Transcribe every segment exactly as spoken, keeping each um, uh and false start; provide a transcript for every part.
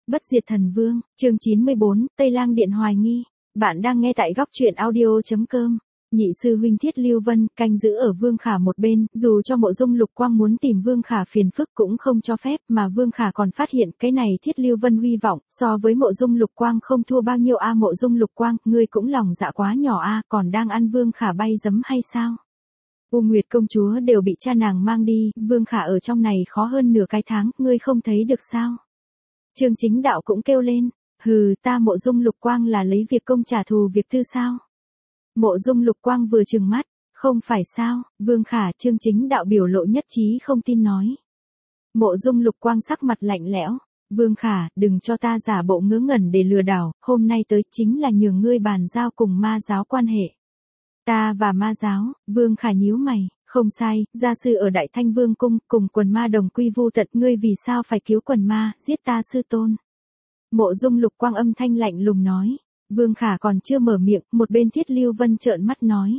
Bất diệt thần vương, chương chín mươi bốn, Tây Lang Điện hoài nghi. Bạn đang nghe tại góc truyện audio chấm com. Nhị sư huynh Thiết Lưu Vân canh giữ ở Vương Khả một bên, dù cho Mộ Dung Lục Quang muốn tìm Vương Khả phiền phức cũng không cho phép, mà Vương Khả còn phát hiện cái này Thiết Lưu Vân hy vọng, so với Mộ Dung Lục Quang không thua bao nhiêu a. Mộ Dung Lục Quang, ngươi cũng lòng dạ quá nhỏ a, còn đang ăn Vương Khả bay giấm hay sao? U Nguyệt công chúa đều bị cha nàng mang đi, Vương Khả ở trong này khó hơn nửa cái tháng, ngươi không thấy được sao? Trương Chính Đạo cũng kêu lên, hừ, ta Mộ Dung Lục Quang là lấy việc công trả thù việc tư sao? Mộ Dung Lục Quang vừa trừng mắt, không phải sao? Vương Khả, Trương Chính Đạo biểu lộ nhất trí không tin nói. Mộ Dung Lục Quang sắc mặt lạnh lẽo, Vương Khả, đừng cho ta giả bộ ngớ ngẩn để lừa đảo, hôm nay tới chính là nhường ngươi bàn giao cùng ma giáo quan hệ. Ta và ma giáo, Vương Khả nhíu mày, không sai, gia sư ở Đại Thanh Vương cung, cùng quần ma đồng quy vu tận, ngươi vì sao phải cứu quần ma, giết ta sư tôn? Mộ Dung Lục Quang âm thanh lạnh lùng nói. Vương Khả còn chưa mở miệng, một bên Thiết Lưu Vân trợn mắt nói.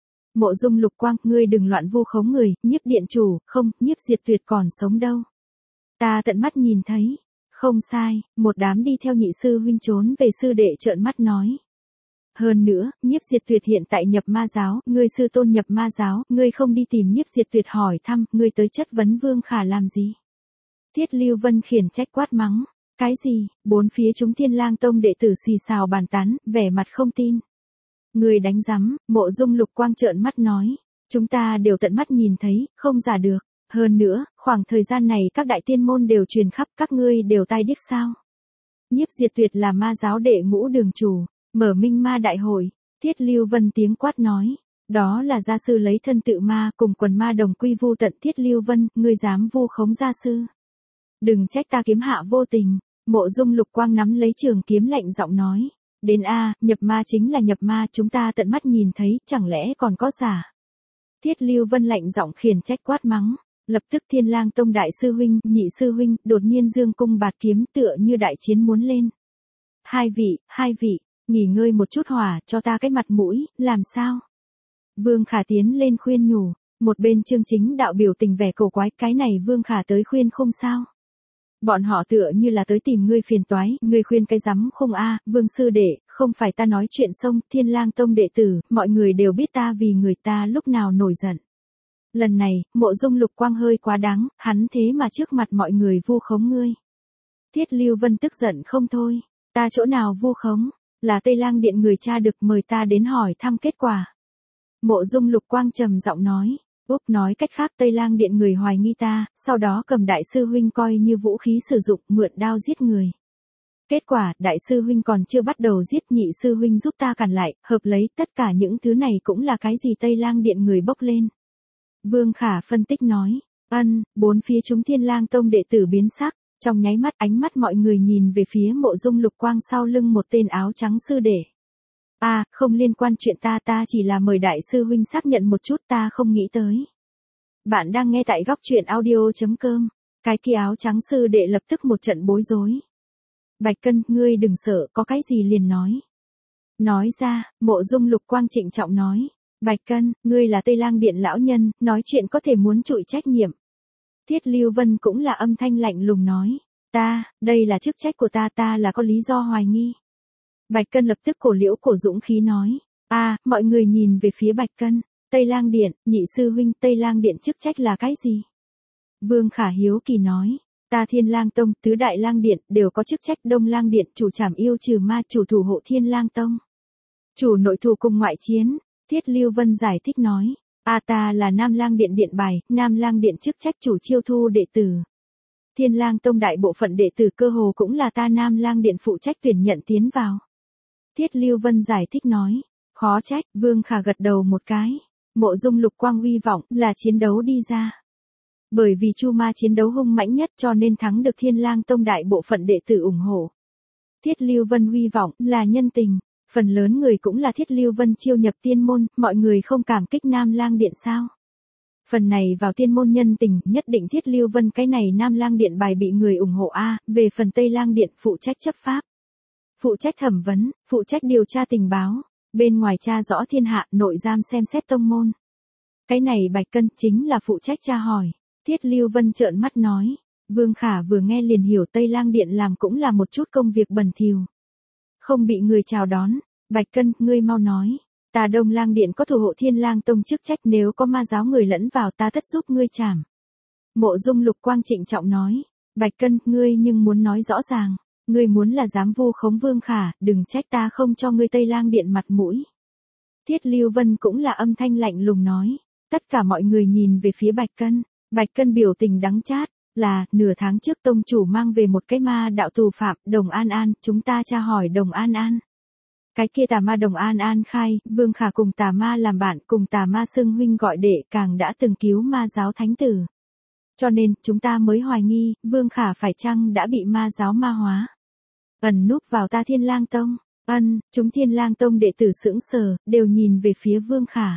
Mộ Dung Lục Quang, ngươi đừng loạn vu khống người, Nhiếp điện chủ, không, Nhiếp Diệt Tuyệt còn sống đâu. Ta tận mắt nhìn thấy. Không sai, một đám đi theo nhị sư huynh trốn về sư đệ trợn mắt nói. Hơn nữa, Nhiếp Diệt Tuyệt hiện tại nhập ma giáo, ngươi sư tôn nhập ma giáo, ngươi không đi tìm Nhiếp Diệt Tuyệt hỏi thăm, ngươi tới chất vấn Vương Khả làm gì? Thiết Lưu Vân khiển trách quát mắng. Cái gì? Bốn phía chúng Thiên Lang Tông đệ tử xì xào bàn tán, vẻ mặt không tin. Người đánh rắm, Mộ Dung Lục Quang trợn mắt nói. Chúng ta đều tận mắt nhìn thấy, không giả được. Hơn nữa, khoảng thời gian này các đại tiên môn đều truyền khắp, các ngươi đều tai điếc sao? Nhiếp Diệt Tuyệt là ma giáo đệ ngũ đường chủ, mở minh ma đại hội. Thiết Lưu Vân tiếng quát nói. Đó là gia sư lấy thân tự ma, cùng quần ma đồng quy vu tận. Thiết Lưu Vân, ngươi dám vu khống gia sư? Đừng trách ta kiếm hạ vô tình. Mộ Dung Lục Quang nắm lấy trường kiếm lạnh giọng nói. Đến a, nhập ma chính là nhập ma, chúng ta tận mắt nhìn thấy, chẳng lẽ còn có giả? Thiết Lưu Vân lạnh giọng khiển trách quát mắng. Lập tức Thiên Lang Tông đại sư huynh, nhị sư huynh, đột nhiên dương cung bạt kiếm tựa như đại chiến muốn lên. Hai vị, hai vị, nghỉ ngơi một chút hỏa, cho ta cái mặt mũi, làm sao? Vương Khả tiến lên khuyên nhủ, một bên Trương Chính Đạo biểu tình vẻ cổ quái, cái này Vương Khả tới khuyên không sao? Bọn họ tựa như là tới tìm ngươi phiền toái, ngươi khuyên cái rắm không a, Vương sư đệ, không phải ta nói chuyện xong, Thiên Lang Tông đệ tử, mọi người đều biết ta vì người ta lúc nào nổi giận. Lần này, Mộ Dung Lục Quang hơi quá đáng, hắn thế mà trước mặt mọi người vu khống ngươi. Thiết Lưu Vân tức giận không thôi, ta chỗ nào vu khống, là Tây Lang Điện người cha được mời ta đến hỏi thăm kết quả. Mộ Dung Lục Quang trầm giọng nói. Úp nói cách khác Tây Lang Điện người hoài nghi ta, sau đó cầm đại sư huynh coi như vũ khí sử dụng, mượn đao giết người. Kết quả, đại sư huynh còn chưa bắt đầu giết, nhị sư huynh giúp ta cản lại, hợp lấy, tất cả những thứ này cũng là cái gì Tây Lang Điện người bốc lên. Vương Khả phân tích nói, ân, bốn phía chúng Thiên Lang Tông đệ tử biến sắc, trong nháy mắt ánh mắt mọi người nhìn về phía Mộ Dung Lục Quang sau lưng một tên áo trắng sư đệ. A, à, không liên quan chuyện ta, ta chỉ là mời đại sư huynh xác nhận một chút, ta không nghĩ tới. Bạn đang nghe tại góc truyện audio chấm com. Cái kia áo trắng sư đệ lập tức một trận bối rối. Bạch Cân, ngươi đừng sợ, có cái gì liền nói. Nói ra, Mộ Dung Lục Quang trịnh trọng nói. Bạch Cân, ngươi là Tây Lang Điện lão nhân, nói chuyện có thể muốn chịu trách nhiệm. Thiết Lưu Vân cũng là âm thanh lạnh lùng nói. Ta, đây là chức trách của ta, ta là có lý do hoài nghi. Bạch Cân lập tức cổ liễu cổ dũng khí nói. A, à, mọi người nhìn về phía Bạch Cân. Tây Lang Điện, nhị sư huynh, Tây Lang Điện chức trách là cái gì? Vương Khả hiếu kỳ nói. Ta Thiên Lang Tông, tứ đại Lang Điện, đều có chức trách. Đông Lang Điện, chủ trảm yêu trừ ma, chủ thủ hộ Thiên Lang Tông. Chủ nội thù cùng ngoại chiến. Thiết Lưu Vân giải thích nói. A à, ta là Nam Lang Điện điện bài, Nam Lang Điện chức trách chủ chiêu thu đệ tử. Thiên Lang Tông đại bộ phận đệ tử cơ hồ cũng là ta Nam Lang Điện phụ trách tuyển nhận tiến vào. Thiết Lưu Vân giải thích nói. Khó trách, Vương Khả gật đầu một cái. Mộ Dung Lục Quang uy vọng là chiến đấu đi ra. Bởi vì Chu Ma chiến đấu hung mãnh nhất cho nên thắng được Thiên Lang Tông đại bộ phận đệ tử ủng hộ. Thiết Lưu Vân uy vọng là nhân tình. Phần lớn người cũng là Thiết Lưu Vân chiêu nhập tiên môn, mọi người không cảm kích Nam Lang Điện sao? Phần này vào tiên môn nhân tình, nhất định Thiết Lưu Vân cái này Nam Lang Điện bài bị người ủng hộ a, về phần Tây Lang Điện phụ trách chấp pháp. Phụ trách thẩm vấn, phụ trách điều tra tình báo, bên ngoài tra rõ thiên hạ, nội giam xem xét tông môn. Cái này Bạch Cân chính là phụ trách tra hỏi. Thiết Lưu Vân trợn mắt nói, Vương Khả vừa nghe liền hiểu Tây Lang Điện làm cũng là một chút công việc bẩn thỉu. Không bị người chào đón, Bạch Cân, ngươi mau nói. Ta Đông Lang Điện có thủ hộ Thiên Lang Tông chức trách, nếu có ma giáo người lẫn vào ta tất giúp ngươi trảm. Mộ Dung Lục Quang trịnh trọng nói. Bạch Cân, ngươi nhưng muốn nói rõ ràng. Ngươi muốn là dám vu khống Vương Khả, đừng trách ta không cho ngươi Tây Lang Điện mặt mũi. Thiết Lưu Vân cũng là âm thanh lạnh lùng nói. Tất cả mọi người nhìn về phía Bạch Cân. Bạch Cân biểu tình đắng chát. Là, nửa tháng trước tông chủ mang về một cái ma đạo tù phạm, Đồng An An, chúng ta tra hỏi Đồng An An. Cái kia tà ma Đồng An An khai, Vương Khả cùng tà ma làm bạn, cùng tà ma xưng huynh gọi đệ, càng đã từng cứu ma giáo thánh tử. Cho nên, chúng ta mới hoài nghi, Vương Khả phải chăng đã bị ma giáo ma hóa. Ẩn núp vào ta Thiên Lang Tông. Ân, chúng Thiên Lang Tông đệ tử sững sờ, đều nhìn về phía Vương Khả.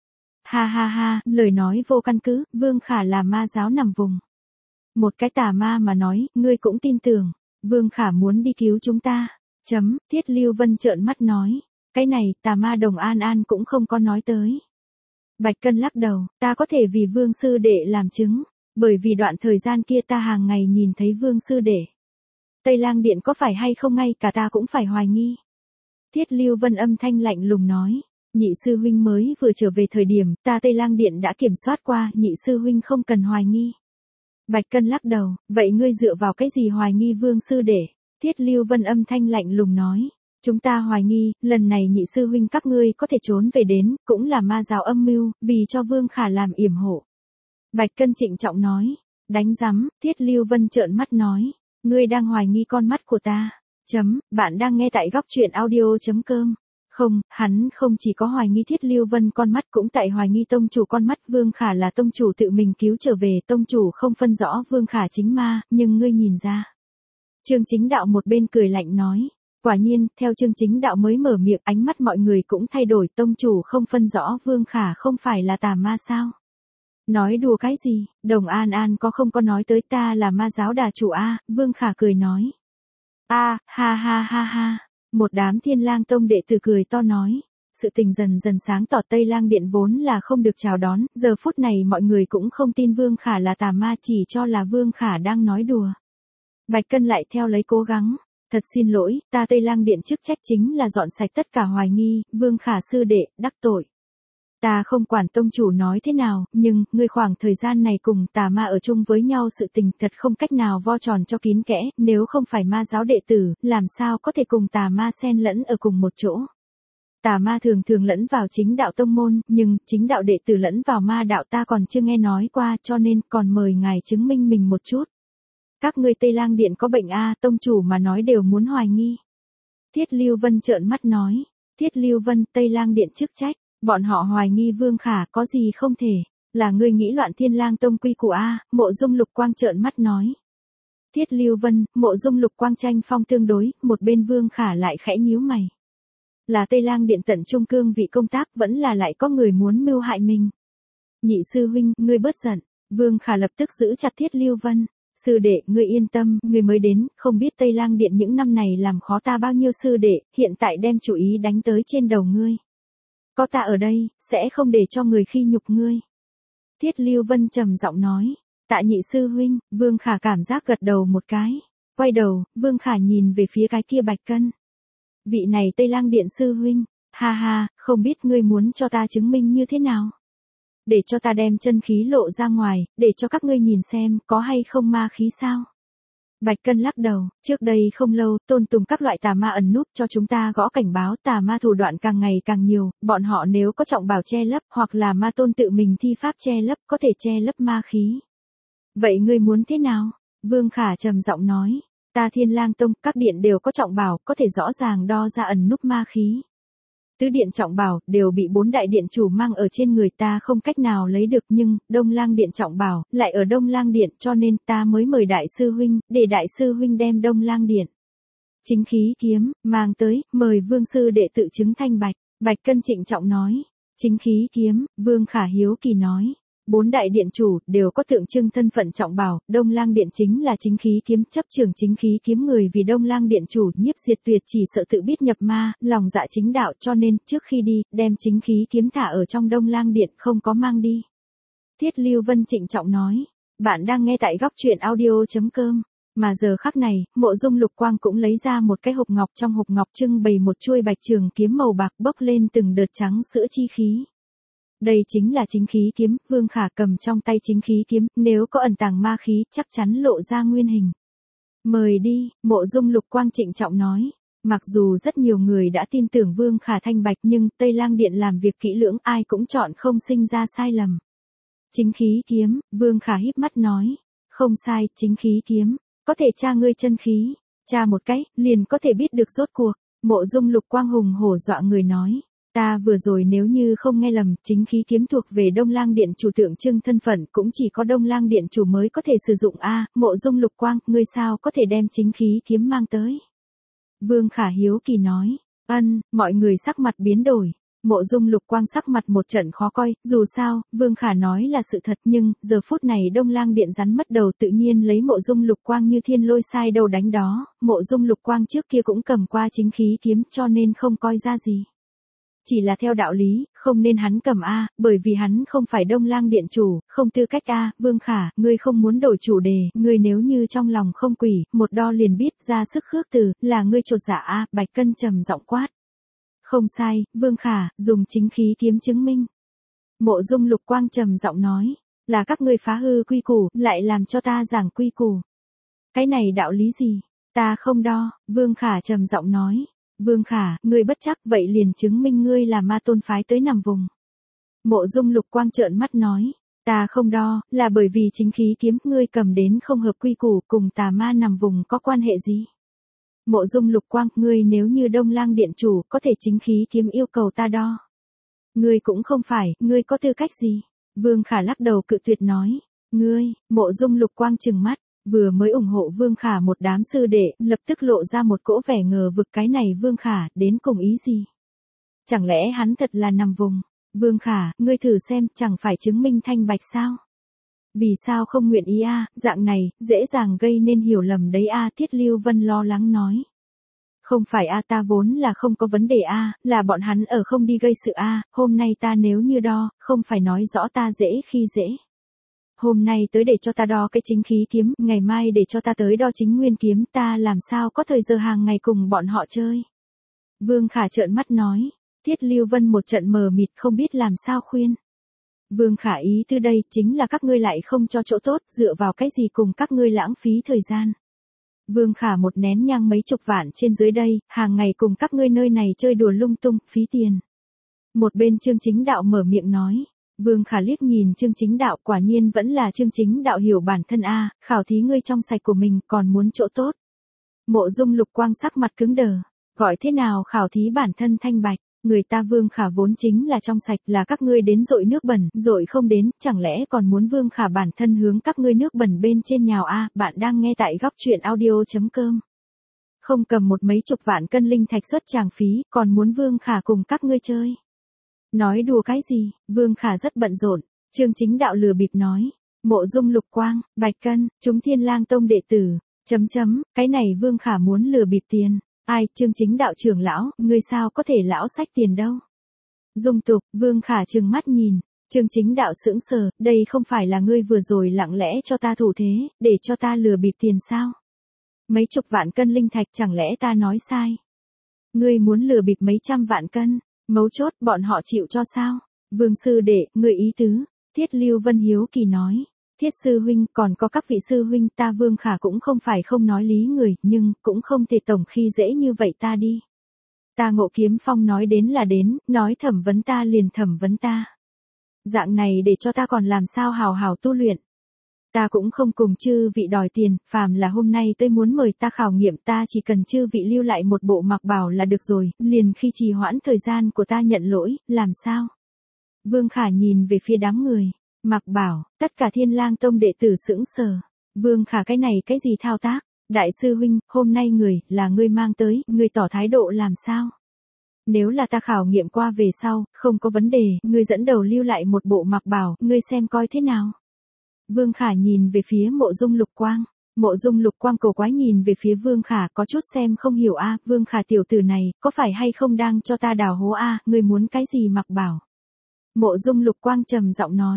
Ha ha ha, lời nói vô căn cứ, Vương Khả là ma giáo nằm vùng. Một cái tà ma mà nói, ngươi cũng tin tưởng, Vương Khả muốn đi cứu chúng ta. Chấm, Thiết Lưu Vân trợn mắt nói, cái này, tà ma Đồng An An cũng không có nói tới. Bạch Cân lắc đầu, ta có thể vì Vương sư đệ làm chứng, bởi vì đoạn thời gian kia ta hàng ngày nhìn thấy Vương sư đệ. Tây Lang Điện có phải hay không ngay cả ta cũng phải hoài nghi. Thiết Lưu Vân âm thanh lạnh lùng nói, nhị sư huynh mới vừa trở về thời điểm, ta Tây Lang Điện đã kiểm soát qua, nhị sư huynh không cần hoài nghi. Bạch Cân lắc đầu, vậy ngươi dựa vào cái gì hoài nghi Vương sư đệ? Thiết Lưu Vân âm thanh lạnh lùng nói, chúng ta hoài nghi, lần này nhị sư huynh các ngươi có thể trốn về đến, cũng là ma giáo âm mưu, vì cho Vương Khả làm yểm hộ. Bạch Cân trịnh trọng nói, đánh rắm, Thiết Lưu Vân trợn mắt nói, ngươi đang hoài nghi con mắt của ta. Chấm, bạn đang nghe tại góc truyện audio chấm com. Không, hắn không chỉ có hoài nghi Thiết Lưu Vân con mắt, cũng tại hoài nghi tông chủ con mắt. Vương Khả là tông chủ tự mình cứu trở về, tông chủ không phân rõ Vương Khả chính ma, nhưng ngươi nhìn ra. Trương Chính Đạo một bên cười lạnh nói, quả nhiên, theo Trương Chính Đạo mới mở miệng, ánh mắt mọi người cũng thay đổi, tông chủ không phân rõ Vương Khả không phải là tà ma sao? Nói đùa cái gì, Đồng An An có không có nói tới ta là ma giáo đà chủ a? Vương Khả cười nói. A, ha ha ha ha. Một đám Thiên Lang Tông đệ tử cười to nói, sự tình dần dần sáng tỏ. Tây Lang Điện vốn là không được chào đón, giờ phút này mọi người cũng không tin Vương Khả là tà ma, chỉ cho là Vương Khả đang nói đùa. Bạch Cân lại theo lấy cố gắng, thật xin lỗi, ta Tây Lang Điện chức trách chính là dọn sạch tất cả hoài nghi, Vương Khả sư đệ, đắc tội. Ta không quản tông chủ nói thế nào, nhưng, ngươi khoảng thời gian này cùng tà ma ở chung với nhau, sự tình thật không cách nào vo tròn cho kín kẽ, nếu không phải ma giáo đệ tử, làm sao có thể cùng tà ma xen lẫn ở cùng một chỗ. Tà ma thường thường lẫn vào chính đạo tông môn, nhưng, chính đạo đệ tử lẫn vào ma đạo ta còn chưa nghe nói qua, cho nên, còn mời ngài chứng minh mình một chút. Các ngươi Tây Lang Điện có bệnh a? Tông chủ mà nói đều muốn hoài nghi. Thiết Lưu Vân trợn mắt nói, Thiết Lưu Vân, Tây Lang Điện chức trách. Bọn họ hoài nghi Vương Khả có gì không thể, là ngươi nghĩ loạn Thiên Lang Tông quy củ a? Mộ Dung Lục Quang trợn mắt nói. Thiết Lưu Vân, Mộ Dung Lục Quang tranh phong tương đối, một bên Vương Khả lại khẽ nhíu mày. Là Tây Lang Điện tận trung cương vị công tác, vẫn là lại có người muốn mưu hại mình. Nhị sư huynh, ngươi bớt giận. Vương Khả lập tức giữ chặt Thiết Lưu Vân. Sư đệ, ngươi yên tâm, ngươi mới đến, không biết Tây Lang Điện những năm này làm khó ta bao nhiêu sư đệ, hiện tại đem chủ ý đánh tới trên đầu ngươi. Có ta ở đây, sẽ không để cho người khi nhục ngươi. Thiết Lưu Vân trầm giọng nói, tạ nhị sư huynh. Vương Khả cảm giác gật đầu một cái. Quay đầu, Vương Khả nhìn về phía cái kia Bạch Cân. Vị này Tây Lang Điện sư huynh, ha ha, không biết ngươi muốn cho ta chứng minh như thế nào? Để cho ta đem chân khí lộ ra ngoài, để cho các ngươi nhìn xem, có hay không ma khí sao? Bạch Cân lắc đầu, trước đây không lâu, tôn tùng các loại tà ma ẩn núp cho chúng ta gõ cảnh báo, tà ma thủ đoạn càng ngày càng nhiều, bọn họ nếu có trọng bảo che lấp, hoặc là ma tôn tự mình thi pháp che lấp, có thể che lấp ma khí. Vậy ngươi muốn thế nào? Vương Khả trầm giọng nói, ta Thiên Lang Tông, các điện đều có trọng bảo, có thể rõ ràng đo ra ẩn núp ma khí. Tứ điện trọng bảo, đều bị bốn đại điện chủ mang ở trên người, ta không cách nào lấy được, nhưng, Đông Lang Điện trọng bảo, lại ở Đông Lang Điện, cho nên, ta mới mời đại sư huynh, để đại sư huynh đem Đông Lang Điện chính khí kiếm, mang tới, mời Vương sư đệ tự chứng thanh bạch. Bạch Cân trịnh trọng nói, chính khí kiếm, Vương Khả hiếu kỳ nói. Bốn đại điện chủ, đều có tượng trưng thân phận trọng bảo, Đông Lang Điện chính là chính khí kiếm, chấp trường chính khí kiếm người vì Đông Lang Điện chủ, nhiếp diệt tuyệt chỉ sợ tự biết nhập ma, lòng dạ chính đạo, cho nên, trước khi đi, đem chính khí kiếm thả ở trong Đông Lang Điện, không có mang đi. Thiết Lưu Vân trịnh trọng nói, Bạn đang nghe tại góc truyện audio.com. Mà giờ khắc này, Mộ Dung Lục Quang cũng lấy ra một cái hộp ngọc, trong hộp ngọc trưng bày một chuôi bạch trường kiếm màu bạc bốc lên từng đợt trắng sữa chi khí. Đây chính là chính khí kiếm, Vương Khả cầm trong tay chính khí kiếm, nếu có ẩn tàng ma khí, chắc chắn lộ ra nguyên hình. Mời đi, Mộ Dung Lục Quang trịnh trọng nói. Mặc dù rất nhiều người đã tin tưởng Vương Khả thanh bạch nhưng Tây Lang Điện làm việc kỹ lưỡng, ai cũng chọn không sinh ra sai lầm. Chính khí kiếm, Vương Khả híp mắt nói. Không sai, chính khí kiếm. Có thể tra ngươi chân khí. Tra một cái, liền có thể biết được rốt cuộc. Mộ Dung Lục Quang hùng hổ dọa người nói. Ta vừa rồi nếu như không nghe lầm, chính khí kiếm thuộc về Đông Lang Điện chủ, tượng trưng thân phận cũng chỉ có Đông Lang Điện chủ mới có thể sử dụng a. À, Mộ Dung Lục Quang, ngươi sao có thể đem chính khí kiếm mang tới? Vương Khả hiếu kỳ nói. Ân, mọi người sắc mặt biến đổi. Mộ Dung Lục Quang sắc mặt một trận khó coi, dù sao, Vương Khả nói là sự thật nhưng, giờ phút này Đông Lang Điện rắn mất đầu, tự nhiên lấy Mộ Dung Lục Quang như thiên lôi sai đầu đánh đó. Mộ Dung Lục Quang trước kia cũng cầm qua chính khí kiếm cho nên không coi ra gì. Chỉ là theo đạo lý, không nên hắn cầm a, bởi vì hắn không phải Đông Lang Điện chủ, không tư cách a. Vương Khả, ngươi không muốn đổi chủ đề, ngươi nếu như trong lòng không quỷ, một đo liền biết ra sức khước từ, là ngươi chột dạ a. Bạch Cân trầm giọng quát. Không sai, Vương Khả, dùng chính khí kiếm chứng minh. Mộ Dung Lục Quang trầm giọng nói, là các ngươi phá hư quy củ, lại làm cho ta giảng quy củ. Cái này đạo lý gì? Ta không đo, Vương Khả trầm giọng nói. Vương Khả, ngươi bất chấp, vậy liền chứng minh ngươi là ma tôn phái tới nằm vùng. Mộ Dung Lục Quang trợn mắt nói, ta không đo, là bởi vì chính khí kiếm ngươi cầm đến không hợp quy củ, cùng tà ma nằm vùng có quan hệ gì? Mộ Dung Lục Quang, ngươi nếu như Đông Lang Điện chủ, có thể chính khí kiếm yêu cầu ta đo. Ngươi cũng không phải, ngươi có tư cách gì? Vương Khả lắc đầu cự tuyệt nói, ngươi, Mộ Dung Lục Quang trừng mắt. Vừa mới ủng hộ Vương Khả một đám sư đệ, lập tức lộ ra một cỗ vẻ ngờ vực, cái này Vương Khả, đến cùng ý gì? Chẳng lẽ hắn thật là nằm vùng? Vương Khả, ngươi thử xem, chẳng phải chứng minh thanh bạch sao? Vì sao không nguyện ý a? À, dạng này, dễ dàng gây nên hiểu lầm đấy a. À, Thiết Lưu Vân lo lắng nói. Không phải a, à, ta vốn là không có vấn đề a, à, là bọn hắn ở không đi gây sự a, à, hôm nay ta nếu như đo, không phải nói rõ ta dễ khi dễ. Hôm nay tới để cho ta đo cái chính khí kiếm, ngày mai để cho ta tới đo chính nguyên kiếm, ta làm sao có thời giờ hàng ngày cùng bọn họ chơi. Vương Khả trợn mắt nói, Thiết Lưu Vân một trận mờ mịt không biết làm sao khuyên. Vương Khả ý từ đây chính là các ngươi lại không cho chỗ tốt, dựa vào cái gì cùng các ngươi lãng phí thời gian. Vương Khả một nén nhang mấy chục vạn trên dưới đây, hàng ngày cùng các ngươi nơi này chơi đùa lung tung, phí tiền. Một bên Trương Chính Đạo mở miệng nói. Vương Khả liếc nhìn Trương Chính Đạo, quả nhiên vẫn là Trương Chính Đạo hiểu bản thân a, à, khảo thí ngươi trong sạch của mình còn muốn chỗ tốt. Mộ Dung Lục Quang sắc mặt cứng đờ, gọi thế nào khảo thí bản thân thanh bạch, người ta Vương Khả vốn chính là trong sạch, là các ngươi đến dội nước bẩn, dội không đến, chẳng lẽ còn muốn Vương Khả bản thân hướng các ngươi nước bẩn bên trên nhào a. À, bạn đang nghe tại góc truyện audio.com. Không cầm một mấy chục vạn cân linh thạch xuất tràng phí, còn muốn Vương Khả cùng các ngươi chơi. Nói đùa cái gì, Vương Khả rất bận rộn. Trương Chính Đạo lừa bịp nói. Mộ Dung Lục Quang, Bạch Cân, chúng Thiên Lang Tông đệ tử. Chấm chấm, cái này Vương Khả muốn lừa bịp tiền. Ai, Trương Chính Đạo trưởng lão, ngươi sao có thể lão sách tiền đâu. Dung tục, Vương Khả trừng mắt nhìn. Trương Chính Đạo sững sờ, đây không phải là ngươi vừa rồi lặng lẽ cho ta thủ thế, để cho ta lừa bịp tiền sao? Mấy chục vạn cân linh thạch, chẳng lẽ ta nói sai? Ngươi muốn lừa bịp mấy trăm vạn cân? Mấu chốt, bọn họ chịu cho sao? Vương sư đệ, người ý tứ. Thiết Lưu Vân hiếu kỳ nói. Thiết sư huynh, còn có các vị sư huynh, ta Vương Khả cũng không phải không nói lý người, nhưng, cũng không thể tổng khi dễ như vậy ta đi. Ta Ngộ Kiếm Phong nói đến là đến, nói thẩm vấn ta liền thẩm vấn ta. Dạng này để cho ta còn làm sao hào hào tu luyện. Ta cũng không cùng chư vị đòi tiền, phàm là hôm nay tôi muốn mời ta khảo nghiệm, ta chỉ cần chư vị lưu lại một bộ mặc bào là được rồi, liền khi trì hoãn thời gian của ta nhận lỗi, làm sao? Vương Khả nhìn về phía đám người, mặc bảo, tất cả Thiên Lang Tông đệ tử sững sờ. Vương Khả cái này cái gì thao tác? Đại sư huynh, hôm nay người, là ngươi mang tới, ngươi tỏ thái độ làm sao? Nếu là ta khảo nghiệm qua về sau, không có vấn đề, ngươi dẫn đầu lưu lại một bộ mặc bào, ngươi xem coi thế nào? Vương Khả nhìn về phía Mộ Dung Lục Quang. Mộ Dung Lục Quang cổ quái nhìn về phía Vương Khả, có chút xem không hiểu a. À, Vương Khả tiểu tử này, có phải hay không đang cho ta đào hố a? À, ngươi muốn cái gì mặc bảo? Mộ Dung Lục Quang trầm giọng nói.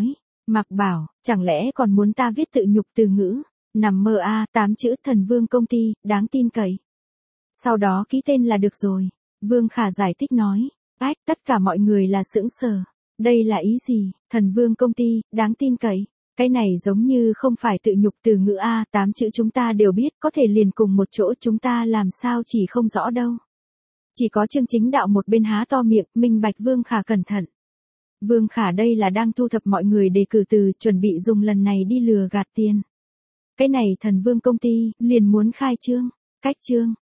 Mạc Bảo, chẳng lẽ còn muốn ta viết tự nhục từ ngữ? Nằm mơ a, tám chữ thần vương công ty, đáng tin cậy. Sau đó ký tên là được rồi. Vương Khả giải thích nói. Ách, tất cả mọi người là sững sờ. Đây là ý gì? Thần vương công ty, đáng tin cậy. Cái này giống như không phải tự nhục từ ngữ a, tám chữ chúng ta đều biết, có thể liền cùng một chỗ chúng ta làm sao chỉ không rõ đâu. Chỉ có Trương Chính Đạo một bên há to miệng, minh bạch Vương Khả cẩn thận. Vương Khả đây là đang thu thập mọi người đề cử từ, chuẩn bị dùng lần này đi lừa gạt tiền. Cái này thần vương công ty, liền muốn khai trương, cách trương,